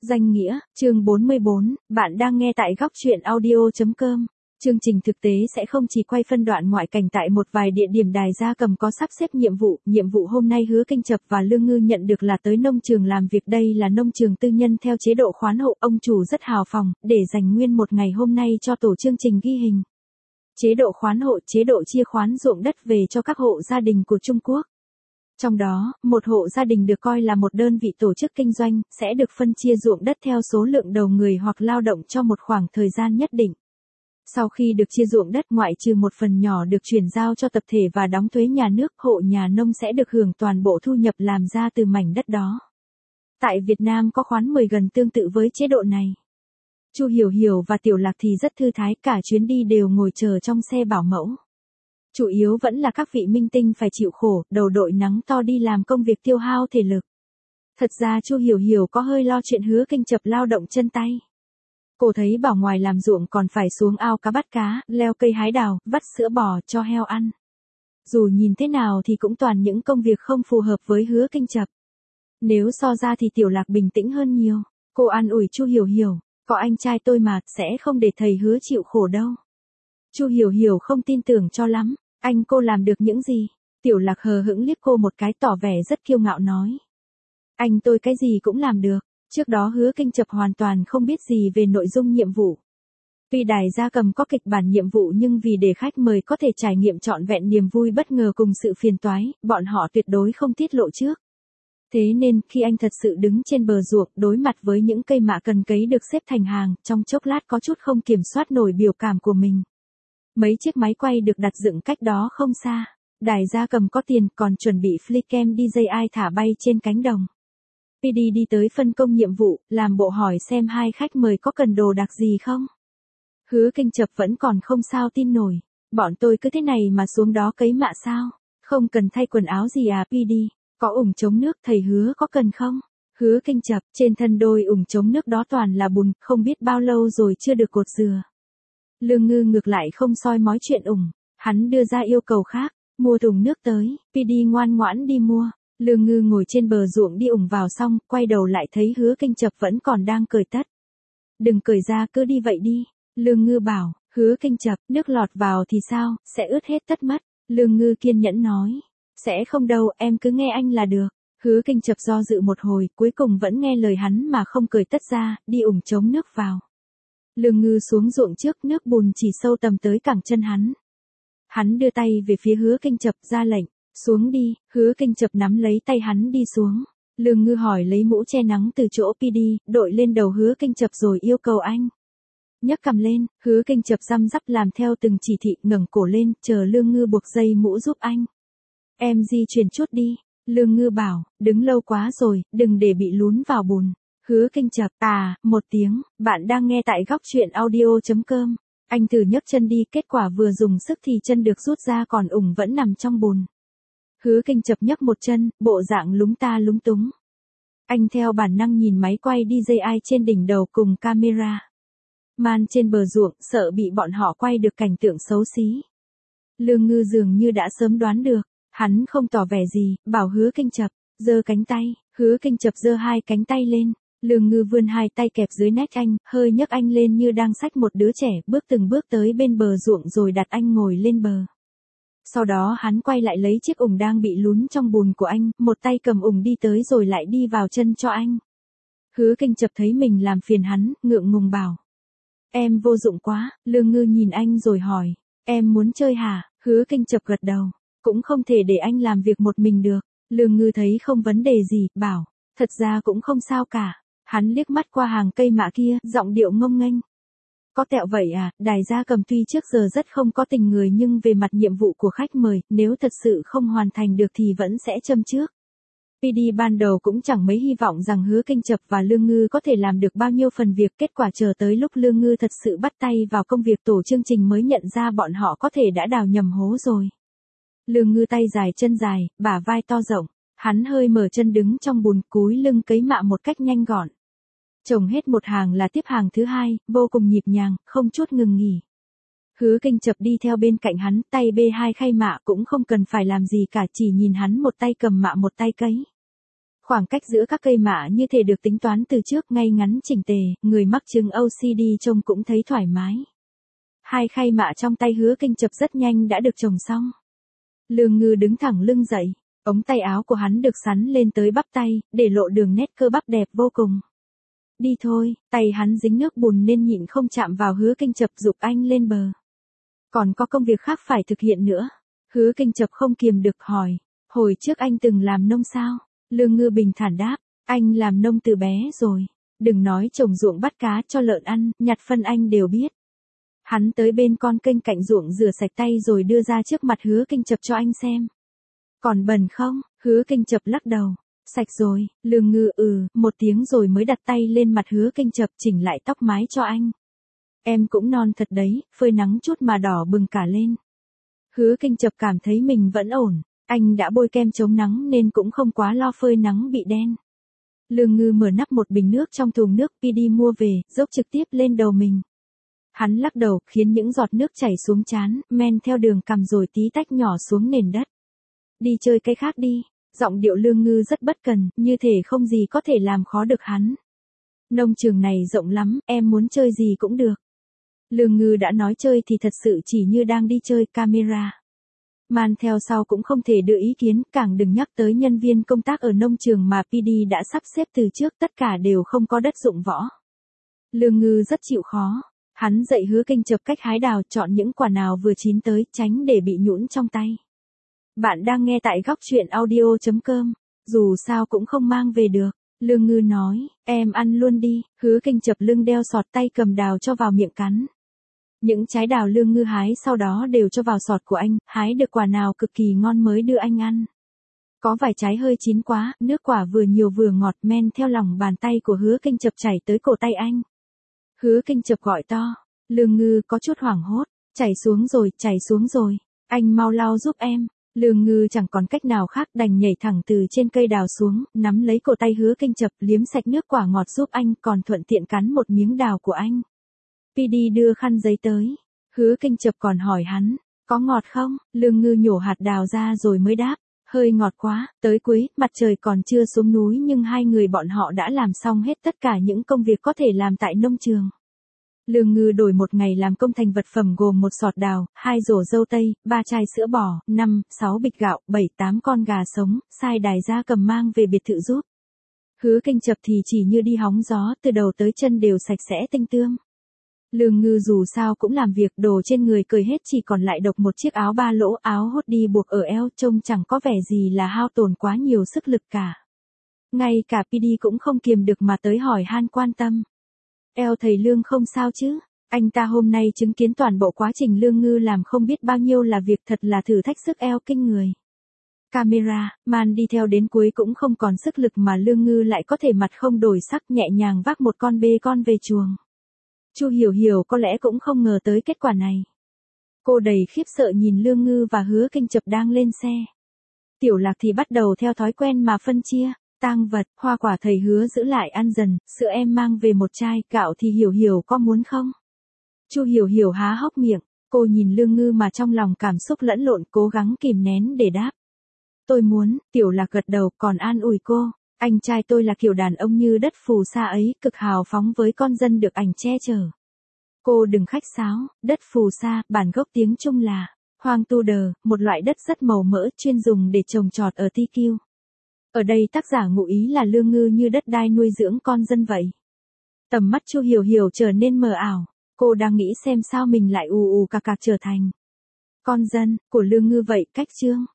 Danh nghĩa, chương 44, bạn đang nghe tại góc truyện audio.com. Chương trình thực tế sẽ không chỉ quay phân đoạn ngoại cảnh tại một vài địa điểm Đài Gia Cầm có sắp xếp nhiệm vụ hôm nay Hứa Kinh Chập và Lương Ngư nhận được là tới nông trường làm việc. Đây là nông trường tư nhân theo chế độ khoán hộ, ông chủ rất hào phóng, để dành nguyên một ngày hôm nay cho tổ chương trình ghi hình. Chế độ khoán hộ, chế độ chia khoán ruộng đất về cho các hộ gia đình của Trung Quốc. Trong đó, một hộ gia đình được coi là một đơn vị tổ chức kinh doanh, sẽ được phân chia ruộng đất theo số lượng đầu người hoặc lao động cho một khoảng thời gian nhất định. Sau khi được chia ruộng đất, ngoại trừ một phần nhỏ được chuyển giao cho tập thể và đóng thuế nhà nước, hộ nhà nông sẽ được hưởng toàn bộ thu nhập làm ra từ mảnh đất đó. Tại Việt Nam có khoán 10 gần tương tự với chế độ này. Chu Hiểu Hiểu và Tiểu Lạc thì rất thư thái, cả chuyến đi đều ngồi chờ trong xe bảo mẫu. Chủ yếu vẫn là các vị minh tinh phải chịu khổ, đầu đội nắng to đi làm công việc tiêu hao thể lực. Thật ra Chu Hiểu Hiểu có hơi lo chuyện Hứa Kinh Chập lao động chân tay. Cô thấy bảo ngoài làm ruộng còn phải xuống ao cá bắt cá, leo cây hái đào, vắt sữa bò cho heo ăn. Dù nhìn thế nào thì cũng toàn những công việc không phù hợp với Hứa Kinh Chập. Nếu so ra thì Tiểu Lạc bình tĩnh hơn nhiều. Cô an ủi Chu Hiểu Hiểu, có anh trai tôi mà, sẽ không để thầy Hứa chịu khổ đâu. Chu Hiểu Hiểu không tin tưởng cho lắm. Anh cô làm được những gì? Tiểu Lạc hờ hững liếc cô một cái, tỏ vẻ rất kiêu ngạo nói. Anh tôi cái gì cũng làm được. Trước đó Hứa Kinh Chập hoàn toàn không biết gì về nội dung nhiệm vụ. Tuy Đài Gia Cầm có kịch bản nhiệm vụ nhưng vì để khách mời có thể trải nghiệm trọn vẹn niềm vui bất ngờ cùng sự phiền toái, bọn họ tuyệt đối không tiết lộ trước. Thế nên, khi anh thật sự đứng trên bờ ruộng, đối mặt với những cây mạ cần cấy được xếp thành hàng, trong chốc lát có chút không kiểm soát nổi biểu cảm của mình. Mấy chiếc máy quay được đặt dựng cách đó không xa. Đài Gia Cầm có tiền, còn chuẩn bị flycam DJI thả bay trên cánh đồng. PD đi tới phân công nhiệm vụ, làm bộ hỏi xem hai khách mời có cần đồ đặc gì không. Hứa Kinh Chập vẫn còn không sao tin nổi. Bọn tôi cứ thế này mà xuống đó cấy mạ sao? Không cần thay quần áo gì à PD? Có ủng chống nước thầy Hứa có cần không? Hứa Kinh Chập, trên thân đôi ủng chống nước đó toàn là bùn, không biết bao lâu rồi chưa được cột dừa. Lương Ngư ngược lại không soi mói chuyện ủng, hắn đưa ra yêu cầu khác, mua thùng nước tới, PD ngoan ngoãn đi mua. Lương Ngư ngồi trên bờ ruộng đi ủng vào xong, quay đầu lại thấy Hứa Kinh Chập vẫn còn đang cởi tất. Đừng cởi ra, cứ đi vậy đi. Lương Ngư bảo, Hứa Kinh Chập, nước lọt vào thì sao, sẽ ướt hết tất mất. Lương Ngư kiên nhẫn nói, sẽ không đâu, em cứ nghe anh là được. Hứa Kinh Chập do dự một hồi, cuối cùng vẫn nghe lời hắn mà không cởi tất ra, đi ủng chống nước vào. Lương Ngư xuống ruộng trước, nước bùn chỉ sâu tầm tới cẳng chân hắn. Hắn đưa tay về phía Hứa Kinh Chập ra lệnh, xuống đi. Hứa Kinh Chập nắm lấy tay hắn đi xuống. Lương Ngư hỏi lấy mũ che nắng từ chỗ PD, đội lên đầu Hứa Kinh Chập rồi yêu cầu anh. Nhấc cằm lên, Hứa Kinh Chập răm rắp làm theo từng chỉ thị, ngẩng cổ lên, chờ Lương Ngư buộc dây mũ giúp anh. Em di chuyển chút đi. Lương Ngư bảo, đứng lâu quá rồi, đừng để bị lún vào bùn. Hứa Kinh Chập, một tiếng, bạn đang nghe tại góc truyện audio.com. Anh thử nhấc chân đi, kết quả vừa dùng sức thì chân được rút ra còn ủng vẫn nằm trong bùn. Hứa Kinh Chập nhấc một chân, bộ dạng lúng ta lúng túng. Anh theo bản năng nhìn máy quay DJI trên đỉnh đầu cùng camera man trên bờ ruộng, sợ bị bọn họ quay được cảnh tượng xấu xí. Lương Ngư dường như đã sớm đoán được, hắn không tỏ vẻ gì, bảo Hứa Kinh Chập, giơ cánh tay. Hứa Kinh Chập giơ hai cánh tay lên. Lương Ngư vươn hai tay kẹp dưới nách anh, hơi nhấc anh lên như đang xách một đứa trẻ, bước từng bước tới bên bờ ruộng rồi đặt anh ngồi lên bờ. Sau đó hắn quay lại lấy chiếc ủng đang bị lún trong bùn của anh, một tay cầm ủng đi tới rồi lại đi vào chân cho anh. Hứa Kinh Chập thấy mình làm phiền hắn, ngượng ngùng bảo. Em vô dụng quá. Lương Ngư nhìn anh rồi hỏi, em muốn chơi hả? Hứa Kinh Chập gật đầu, cũng không thể để anh làm việc một mình được. Lương Ngư thấy không vấn đề gì, bảo, thật ra cũng không sao cả. Hắn liếc mắt qua hàng cây mạ kia, giọng điệu ngông nghênh. Có tẹo vậy à? Đài Gia Cầm tuy trước giờ rất không có tình người nhưng về mặt nhiệm vụ của khách mời, nếu thật sự không hoàn thành được thì vẫn sẽ châm trước. PD ban đầu cũng chẳng mấy hy vọng rằng Hứa Kinh Chập và Lương Ngư có thể làm được bao nhiêu phần việc, kết quả chờ tới lúc Lương Ngư thật sự bắt tay vào công việc tổ chương trình mới nhận ra bọn họ có thể đã đào nhầm hố rồi. Lương Ngư tay dài chân dài, bả vai to rộng, hắn hơi mở chân đứng trong bùn, cúi lưng cấy mạ một cách nhanh gọn. Trồng hết một hàng là tiếp hàng thứ hai, vô cùng nhịp nhàng, không chút ngừng nghỉ. Hứa Kinh Chập đi theo bên cạnh hắn, tay bê hai khay mạ cũng không cần phải làm gì cả, chỉ nhìn hắn một tay cầm mạ một tay cấy. Khoảng cách giữa các cây mạ như thể được tính toán từ trước, ngay ngắn chỉnh tề, người mắc chứng OCD trông cũng thấy thoải mái. Hai khay mạ trong tay Hứa Kinh Chập rất nhanh đã được trồng xong. Lương Ngư đứng thẳng lưng dậy, ống tay áo của hắn được xắn lên tới bắp tay, để lộ đường nét cơ bắp đẹp vô cùng. Đi thôi, tay hắn dính nước bùn nên nhịn không chạm vào Hứa Kinh Chập, giục anh lên bờ. Còn có công việc khác phải thực hiện nữa. Hứa Kinh Chập không kiềm được hỏi, hồi trước anh từng làm nông sao? Lương Ngư bình thản đáp, anh làm nông từ bé rồi. Đừng nói trồng ruộng bắt cá cho lợn ăn, nhặt phân anh đều biết. Hắn tới bên con kênh cạnh ruộng rửa sạch tay rồi đưa ra trước mặt Hứa Kinh Chập cho anh xem. Còn bẩn không? Hứa Kinh Chập lắc đầu. Sạch rồi. Lương Ngư một tiếng rồi mới đặt tay lên mặt Hứa Kinh Chập, chỉnh lại tóc mái cho anh. Em cũng non thật đấy, phơi nắng chút mà đỏ bừng cả lên. Hứa Kinh Chập cảm thấy mình vẫn ổn. Anh đã bôi kem chống nắng nên cũng không quá lo phơi nắng bị đen. Lương Ngư mở nắp một bình nước trong thùng nước PD mua về, dốc trực tiếp lên đầu mình. Hắn lắc đầu, khiến những giọt nước chảy xuống trán, men theo đường cằm rồi tí tách nhỏ xuống nền đất. Đi chơi cái khác đi. Giọng điệu Lương Ngư rất bất cần, như thể không gì có thể làm khó được hắn. Nông trường này rộng lắm, em muốn chơi gì cũng được. Lương Ngư đã nói chơi thì thật sự chỉ như đang đi chơi camera. Man theo sau cũng không thể đưa ý kiến, càng đừng nhắc tới nhân viên công tác ở nông trường mà PD đã sắp xếp từ trước, tất cả đều không có đất dụng võ. Lương Ngư rất chịu khó. Hắn dạy Hứa Kinh Chập cách hái đào, chọn những quả nào vừa chín tới, tránh để bị nhũn trong tay. Bạn đang nghe tại góc truyện audio.com. Dù sao cũng không mang về được. Lương Ngư nói, em ăn luôn đi. Hứa Kinh Chập lưng đeo sọt, tay cầm đào cho vào miệng cắn. Những trái đào Lương Ngư hái sau đó đều cho vào sọt của anh, hái được quả nào cực kỳ ngon mới đưa anh ăn. Có vài trái hơi chín quá, nước quả vừa nhiều vừa ngọt, men theo lòng bàn tay của Hứa Kinh Chập chảy tới cổ tay anh. Hứa Kinh Chập gọi to. Lương Ngư có chút hoảng hốt. Chảy xuống rồi. Anh mau lau giúp em. Lương Ngư chẳng còn cách nào khác, đành nhảy thẳng từ trên cây đào xuống, nắm lấy cổ tay Hứa Kinh Chập, liếm sạch nước quả ngọt giúp anh, còn thuận tiện cắn một miếng đào của anh. PD đưa khăn giấy tới. Hứa Kinh Chập còn hỏi hắn, có ngọt không? Lương Ngư nhổ hạt đào ra rồi mới đáp, hơi ngọt quá. Tới cuối, mặt trời còn chưa xuống núi nhưng hai người bọn họ đã làm xong hết tất cả những công việc có thể làm tại nông trường. Lương Ngư đổi một ngày làm công thành vật phẩm gồm một sọt đào, 2 rổ dâu tây, 3 chai sữa bò, 5, 6 bịch gạo, 7, 8 con gà sống, sai đài gia cầm mang về biệt thự giúp. Hứa Kinh Chập thì chỉ như đi hóng gió, từ đầu tới chân đều sạch sẽ tinh tươm. Lương Ngư dù sao cũng làm việc, đồ trên người cởi hết, chỉ còn lại độc một chiếc áo ba lỗ, áo hốt đi buộc ở eo, trông chẳng có vẻ gì là hao tổn quá nhiều sức lực cả. Ngay cả PD cũng không kiềm được mà tới hỏi han quan tâm. Eo thầy Lương không sao chứ? Anh ta hôm nay chứng kiến toàn bộ quá trình Lương Ngư làm không biết bao nhiêu là việc, thật là thử thách sức eo kinh người. Camera, man đi theo đến cuối cũng không còn sức lực mà Lương Ngư lại có thể mặt không đổi sắc, nhẹ nhàng vác một con bê con về chuồng. Chu Hiểu Hiểu có lẽ cũng không ngờ tới kết quả này. Cô đầy khiếp sợ nhìn Lương Ngư và Hứa Kinh Chập đang lên xe. Tiểu Lạc thì bắt đầu theo thói quen mà phân chia. Tang vật, hoa quả thầy hứa giữ lại ăn dần, sữa em mang về một chai, gạo thì Hiểu Hiểu có muốn không? Chu Hiểu Hiểu há hốc miệng, cô nhìn Lương Ngư mà trong lòng cảm xúc lẫn lộn, cố gắng kìm nén để đáp. Tôi muốn. Tiểu Lạc gật đầu, còn an ủi cô, anh trai tôi là kiểu đàn ông như đất phù sa ấy, cực hào phóng với con dân được ảnh che chở. Cô đừng khách sáo, đất phù sa, bản gốc tiếng Trung là hoang tu đờ, một loại đất rất màu mỡ chuyên dùng để trồng trọt ở TQ. Ở đây tác giả ngụ ý là Lương Ngư như đất đai nuôi dưỡng con dân vậy. Tầm mắt Chu Hiểu Hiểu trở nên mờ ảo, cô đang nghĩ xem sao mình lại ù cạc trở thành con dân của Lương Ngư vậy. Cách chương